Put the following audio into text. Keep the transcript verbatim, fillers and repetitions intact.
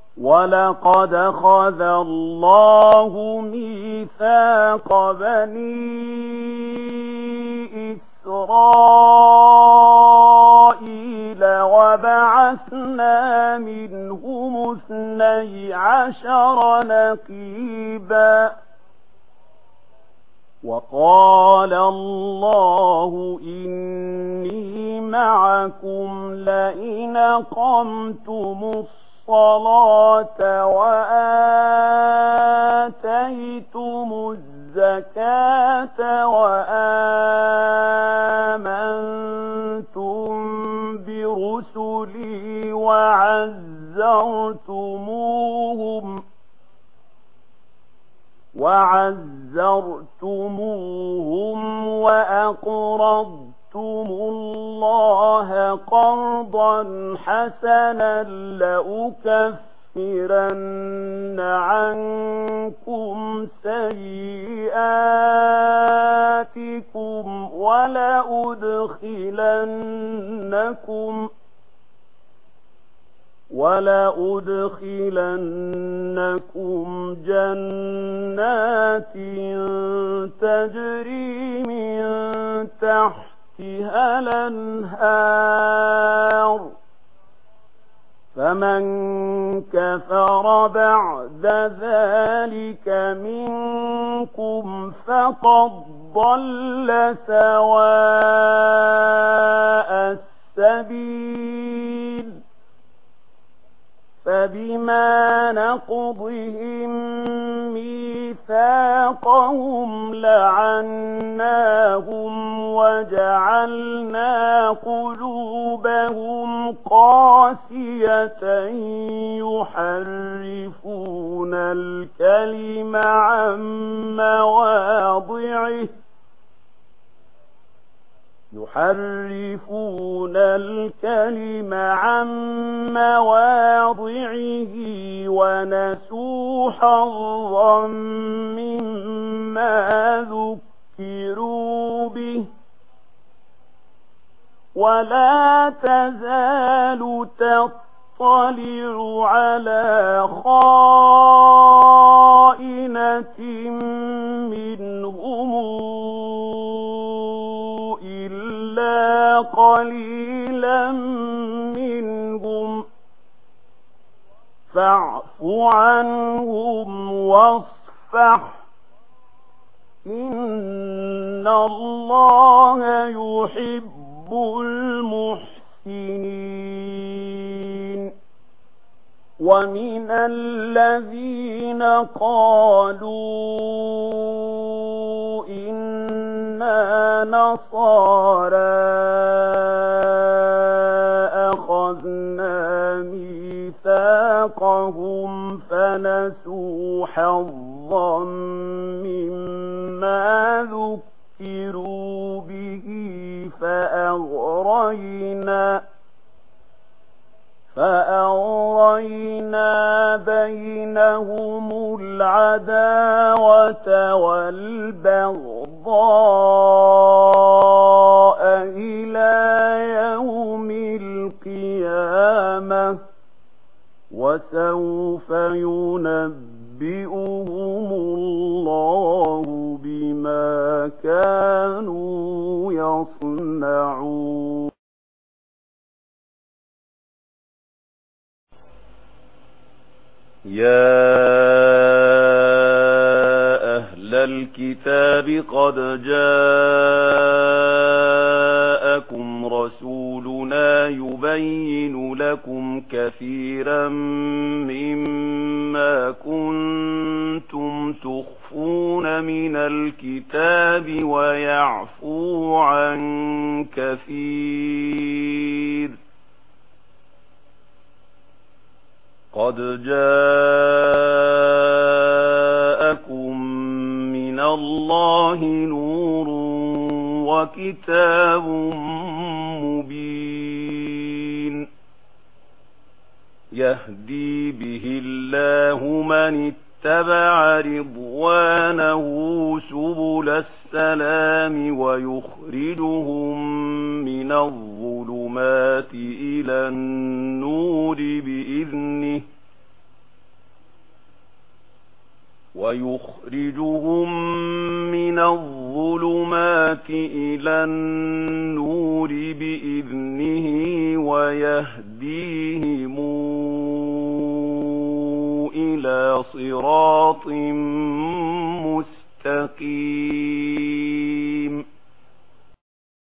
ولقد أخذ الله ميثاق بني إسرائيل وبعثنا منهم اثني عشر نقيبا وقال الله إني معكم لئن أقمتم الصلاة وآتيتم الزكاة وآمنتم برسلي وعزرتموهم وعزرتموهم وأقرضتم الله قرضا حسنا لأكفرن عنكم سيئاتكم ولأدخلنكم ولأدخلنكم جنات تجري من تحتها الأنهار فمن كفر بعد ذلك منكم فقد ضل سواء السبيل فبما نقضهم ميثاقهم لعناهم وجعلنا قلوبهم قاسية يحرفون الكلم عن مواضعه يحرفون الكلم عن مواضعه ونسوا حظا مما ذكروا به ولا تزال تطلع على خائنة منهم إلا قليلا منهم فاعف عنهم واصفح إن الله يحب المحسنين ومن الذين قالوا إنا نصارى أخذنا ميثاقهم فنسوا حظا مما ذكروا به فأغرينا فأغرينا بينهم العداوة والبغضاء إلى يوم القيامة وسوف ينبئهم الله بما كانوا يصنعون. يا أهل الكتاب قد جاءكم رسولنا يبين لكم كثيرا مما كنتم تخفون من الكتاب ويعفو عن كثير قد جاءكم من الله نور وكتاب مبين يهدي به الله من اتبع رضوانه سبل السلام ويخرجهم من الظلمات إلى النور بإذنه ويخرجهم من الظلمات إلى النور بإذنه ويهديهم إلى صراط مستقيم.